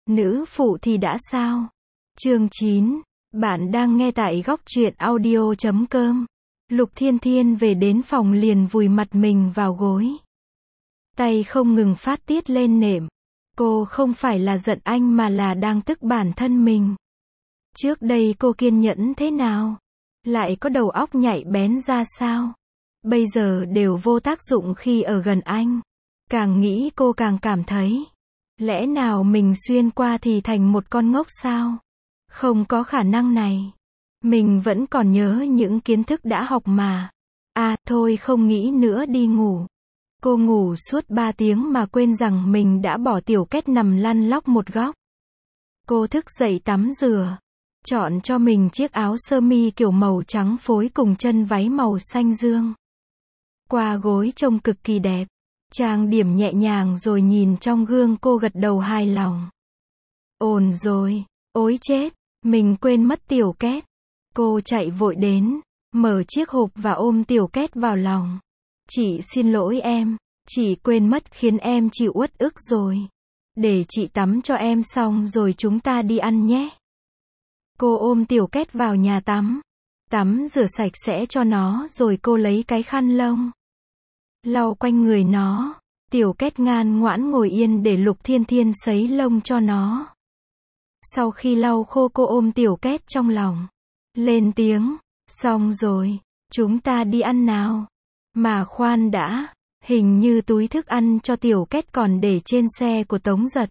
Nữ phụ thì đã sao? Chương 9. Bạn đang nghe tại góc truyện audio.com. Lục Thiên Thiên về đến phòng liền vùi mặt mình vào gối. Tay không ngừng phát tiết lên nệm. Cô không phải là giận anh mà là đang tức bản thân mình. Trước đây cô kiên nhẫn thế nào? Lại có đầu óc nhạy bén ra sao? Bây giờ đều vô tác dụng khi ở gần anh. Càng nghĩ cô càng cảm thấy, lẽ nào mình xuyên qua thì thành một con ngốc sao? Không có khả năng này. Mình vẫn còn nhớ những kiến thức đã học mà. Thôi không nghĩ nữa đi ngủ. Cô ngủ suốt 3 tiếng mà quên rằng mình đã bỏ Tiểu Kết nằm lăn lóc một góc. Cô thức dậy tắm rửa. Chọn cho mình chiếc áo sơ mi kiểu màu trắng phối cùng chân váy màu xanh dương. Qua gối trông cực kỳ đẹp. Trang điểm nhẹ nhàng rồi nhìn trong gương cô gật đầu hài lòng. Ổn rồi, ối chết, mình quên mất Tiểu Kết. Cô chạy vội đến, mở chiếc hộp và ôm Tiểu Kết vào lòng. Chị xin lỗi em, chị quên mất khiến em chịu uất ức rồi. Để chị tắm cho em xong rồi chúng ta đi ăn nhé. Cô ôm Tiểu Kết vào nhà tắm. Tắm rửa sạch sẽ cho nó rồi cô lấy cái khăn lông. Lau quanh người nó. Tiểu Kết ngoan ngoãn ngồi yên để Lục Thiên Thiên sấy lông cho nó. Sau khi lau khô cô ôm Tiểu Kết trong lòng. Lên tiếng, xong rồi, chúng ta đi ăn nào. Mà khoan đã, hình như túi thức ăn cho Tiểu Kết còn để trên xe của Tống Giật.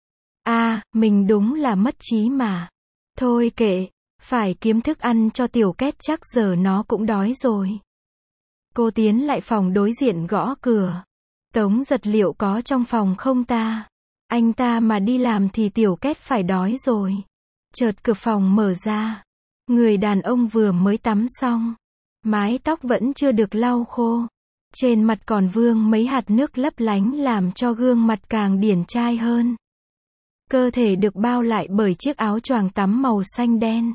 Mình đúng là mất trí mà. Thôi kệ, phải kiếm thức ăn cho Tiểu Kết chắc giờ nó cũng đói rồi. Cô tiến lại phòng đối diện gõ cửa. Tống Giật liệu có trong phòng không ta? Anh ta mà đi làm thì Tiểu Kết phải đói rồi. Chợt cửa phòng mở ra. Người đàn ông vừa mới tắm xong. Mái tóc vẫn chưa được lau khô. Trên mặt còn vương mấy hạt nước lấp lánh làm cho gương mặt càng điển trai hơn. Cơ thể được bao lại bởi chiếc áo choàng tắm màu xanh đen.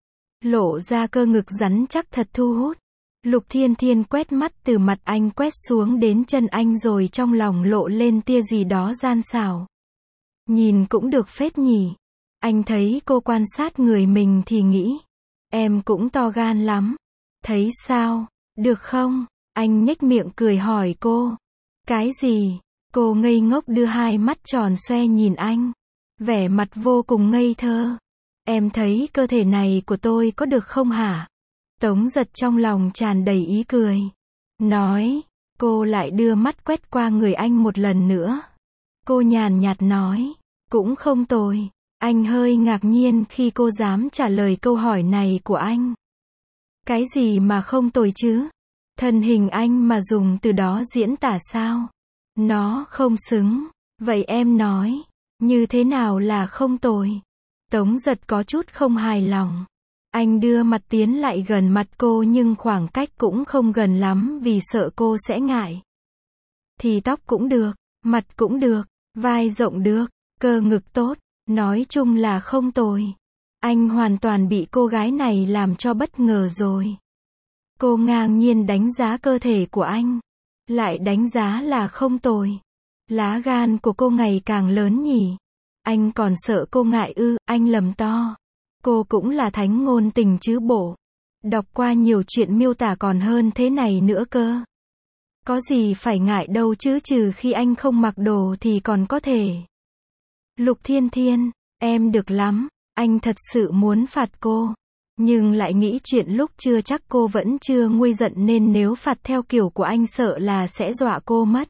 Lộ ra cơ ngực rắn chắc thật thu hút. Lục Thiên Thiên quét mắt từ mặt anh quét xuống đến chân anh rồi trong lòng lộ lên tia gì đó gian xảo. Nhìn cũng được phết nhỉ. Anh thấy cô quan sát người mình thì nghĩ. Em cũng to gan lắm. Thấy sao? Được không? Anh nhếch miệng cười hỏi cô. Cái gì? Cô ngây ngốc đưa hai mắt tròn xoe nhìn anh. Vẻ mặt vô cùng ngây thơ. Em thấy cơ thể này của tôi có được không hả? Tống Giật trong lòng tràn đầy ý cười. Nói. Cô lại đưa mắt quét qua người anh một lần nữa. Cô nhàn nhạt nói. Cũng không tồi. Anh hơi ngạc nhiên khi cô dám trả lời câu hỏi này của anh. Cái gì mà không tồi chứ? Thân hình anh mà dùng từ đó diễn tả sao? Nó không xứng. Vậy em nói. Như thế nào là không tồi? Tống Giật có chút không hài lòng. Anh đưa mặt tiến lại gần mặt cô nhưng khoảng cách cũng không gần lắm vì sợ cô sẽ ngại. Thì tóc cũng được, mặt cũng được, vai rộng được, cơ ngực tốt, nói chung là không tồi. Anh hoàn toàn bị cô gái này làm cho bất ngờ rồi. Cô ngang nhiên đánh giá cơ thể của anh. Lại đánh giá là không tồi. Lá gan của cô ngày càng lớn nhỉ. Anh còn sợ cô ngại ư? Anh lầm to. Cô cũng là thánh ngôn tình chứ bộ. Đọc qua nhiều chuyện miêu tả còn hơn thế này nữa cơ. Có gì phải ngại đâu chứ, trừ khi anh không mặc đồ thì còn có thể. Lục Thiên Thiên, em được lắm. Anh thật sự muốn phạt cô. Nhưng lại nghĩ chuyện lúc chưa chắc cô vẫn chưa nguôi giận nên nếu phạt theo kiểu của anh sợ là sẽ dọa cô mất.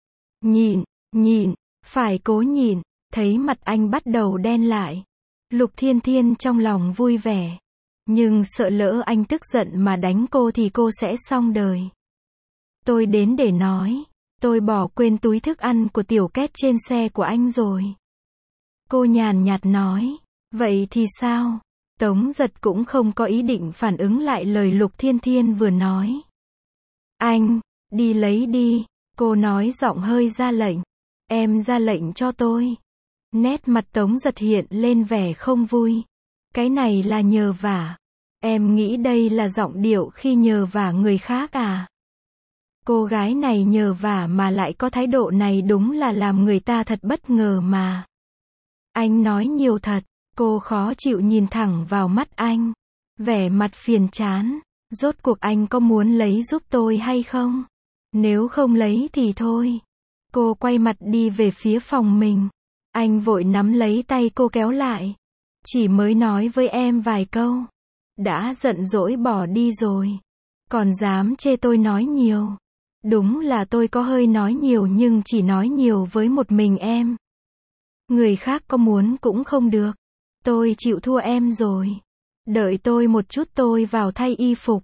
Nhịn, phải cố nhịn. Thấy mặt anh bắt đầu đen lại. Lục Thiên Thiên trong lòng vui vẻ. Nhưng sợ lỡ anh tức giận mà đánh cô thì cô sẽ xong đời. Tôi đến để nói. Tôi bỏ quên túi thức ăn của Tiểu Kết trên xe của anh rồi. Cô nhàn nhạt nói. Vậy thì sao? Tống Giật cũng không có ý định phản ứng lại lời Lục Thiên Thiên vừa nói. Anh, đi lấy đi. Cô nói giọng hơi ra lệnh. Em ra lệnh cho tôi. Nét mặt Tống Giật hiện lên vẻ không vui. Cái này là nhờ vả. Em nghĩ đây là giọng điệu khi nhờ vả người khác à? Cô gái này nhờ vả mà lại có thái độ này đúng là làm người ta thật bất ngờ mà. Anh nói nhiều thật. Cô khó chịu nhìn thẳng vào mắt anh. Vẻ mặt phiền chán. Rốt cuộc anh có muốn lấy giúp tôi hay không? Nếu không lấy thì thôi. Cô quay mặt đi về phía phòng mình. Anh vội nắm lấy tay cô kéo lại. Chỉ mới nói với em vài câu. Đã giận dỗi bỏ đi rồi. Còn dám chê tôi nói nhiều. Đúng là tôi có hơi nói nhiều nhưng chỉ nói nhiều với một mình em. Người khác có muốn cũng không được. Tôi chịu thua em rồi. Đợi tôi một chút tôi vào thay y phục.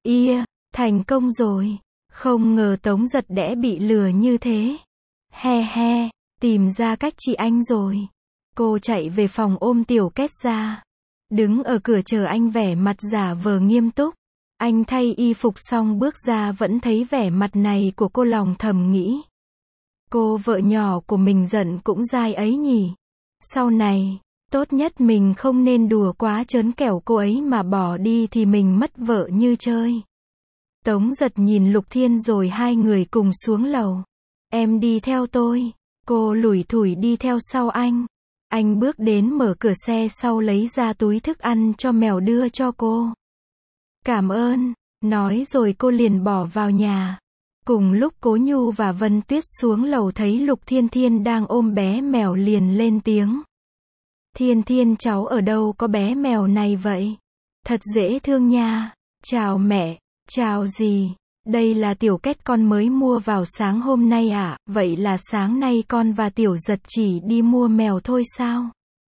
Thành công rồi. Không ngờ Tống Giật đẽ bị lừa như thế. He he, tìm ra cách trị anh rồi. Cô chạy về phòng ôm Tiểu Kết ra. Đứng ở cửa chờ anh vẻ mặt giả vờ nghiêm túc. Anh thay y phục xong bước ra vẫn thấy vẻ mặt này của cô lòng thầm nghĩ. Cô vợ nhỏ của mình giận cũng dai ấy nhỉ. Sau này, tốt nhất mình không nên đùa quá trớn kẻo cô ấy mà bỏ đi thì mình mất vợ như chơi. Tống Giật nhìn Lục Thiên rồi hai người cùng xuống lầu. Em đi theo tôi. Cô lủi thủi đi theo sau anh. Anh bước đến mở cửa xe sau lấy ra túi thức ăn cho mèo đưa cho cô. Cảm ơn, nói rồi cô liền bỏ vào nhà. Cùng lúc Cố Nhu và Vân Tuyết xuống lầu thấy Lục Thiên Thiên đang ôm bé mèo liền lên tiếng. Thiên Thiên cháu ở đâu có bé mèo này vậy? Thật dễ thương nha. Chào mẹ. Chào gì? Đây là Tiểu Kết con mới mua vào sáng hôm nay à? Vậy là sáng nay con và Tiểu Giật chỉ đi mua mèo thôi sao?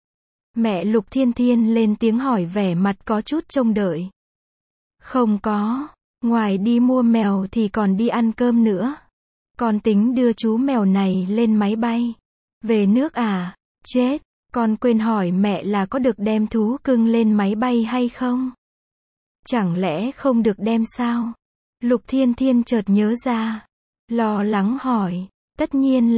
Mẹ Lục Thiên Thiên lên tiếng hỏi vẻ mặt có chút trông đợi. Không có. Ngoài đi mua mèo thì còn đi ăn cơm nữa. Con tính đưa chú mèo này lên máy bay. Về nước à? Chết. Con quên hỏi mẹ là có được đem thú cưng lên máy bay hay không? Chẳng lẽ không được đem sao? Lục Thiên Thiên chợt nhớ ra. Lo lắng hỏi. Tất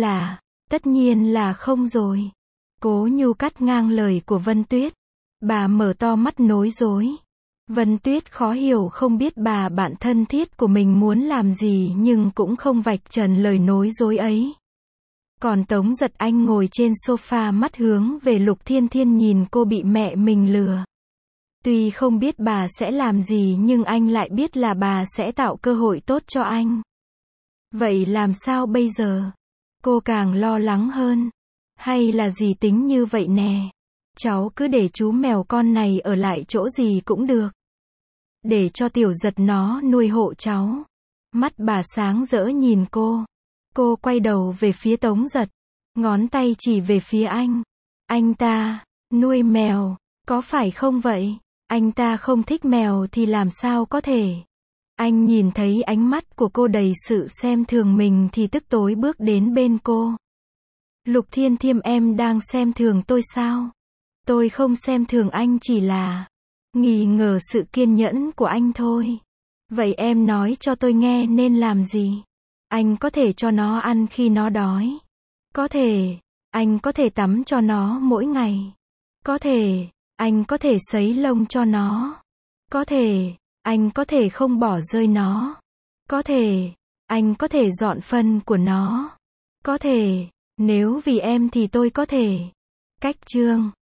nhiên là không rồi. Cố Nhu cắt ngang lời của Vân Tuyết. Bà mở to mắt nối rối. Vân Tuyết khó hiểu không biết bà bạn thân thiết của mình muốn làm gì nhưng cũng không vạch trần lời nối dối ấy. Còn Tống Giật Anh ngồi trên sofa mắt hướng về Lục Thiên Thiên nhìn cô bị mẹ mình lừa. Tuy không biết bà sẽ làm gì nhưng anh lại biết là bà sẽ tạo cơ hội tốt cho anh. Vậy làm sao bây giờ? Cô càng lo lắng hơn. Hay là dì tính như vậy nè. Cháu cứ để chú mèo con này ở lại chỗ gì cũng được. Để cho Tiểu Giật nó nuôi hộ cháu. Mắt bà sáng rỡ nhìn cô. Cô quay đầu về phía Tống Giật. Ngón tay chỉ về phía anh. Anh ta, nuôi mèo, có phải không vậy? Anh ta không thích mèo thì làm sao có thể? Anh nhìn thấy ánh mắt của cô đầy sự xem thường mình thì tức tối bước đến bên cô. Lục Thiên Thiên em đang xem thường tôi sao? Tôi không xem thường anh chỉ là nghi ngờ sự kiên nhẫn của anh thôi. Vậy em nói cho tôi nghe nên làm gì? Anh có thể cho nó ăn khi nó đói. Có thể. Anh có thể tắm cho nó mỗi ngày. Có thể. Anh có thể sấy lông cho nó. Có thể. Anh có thể không bỏ rơi nó. Có thể. Anh có thể dọn phân của nó. Có thể. Nếu vì em thì tôi có thể. Cách chương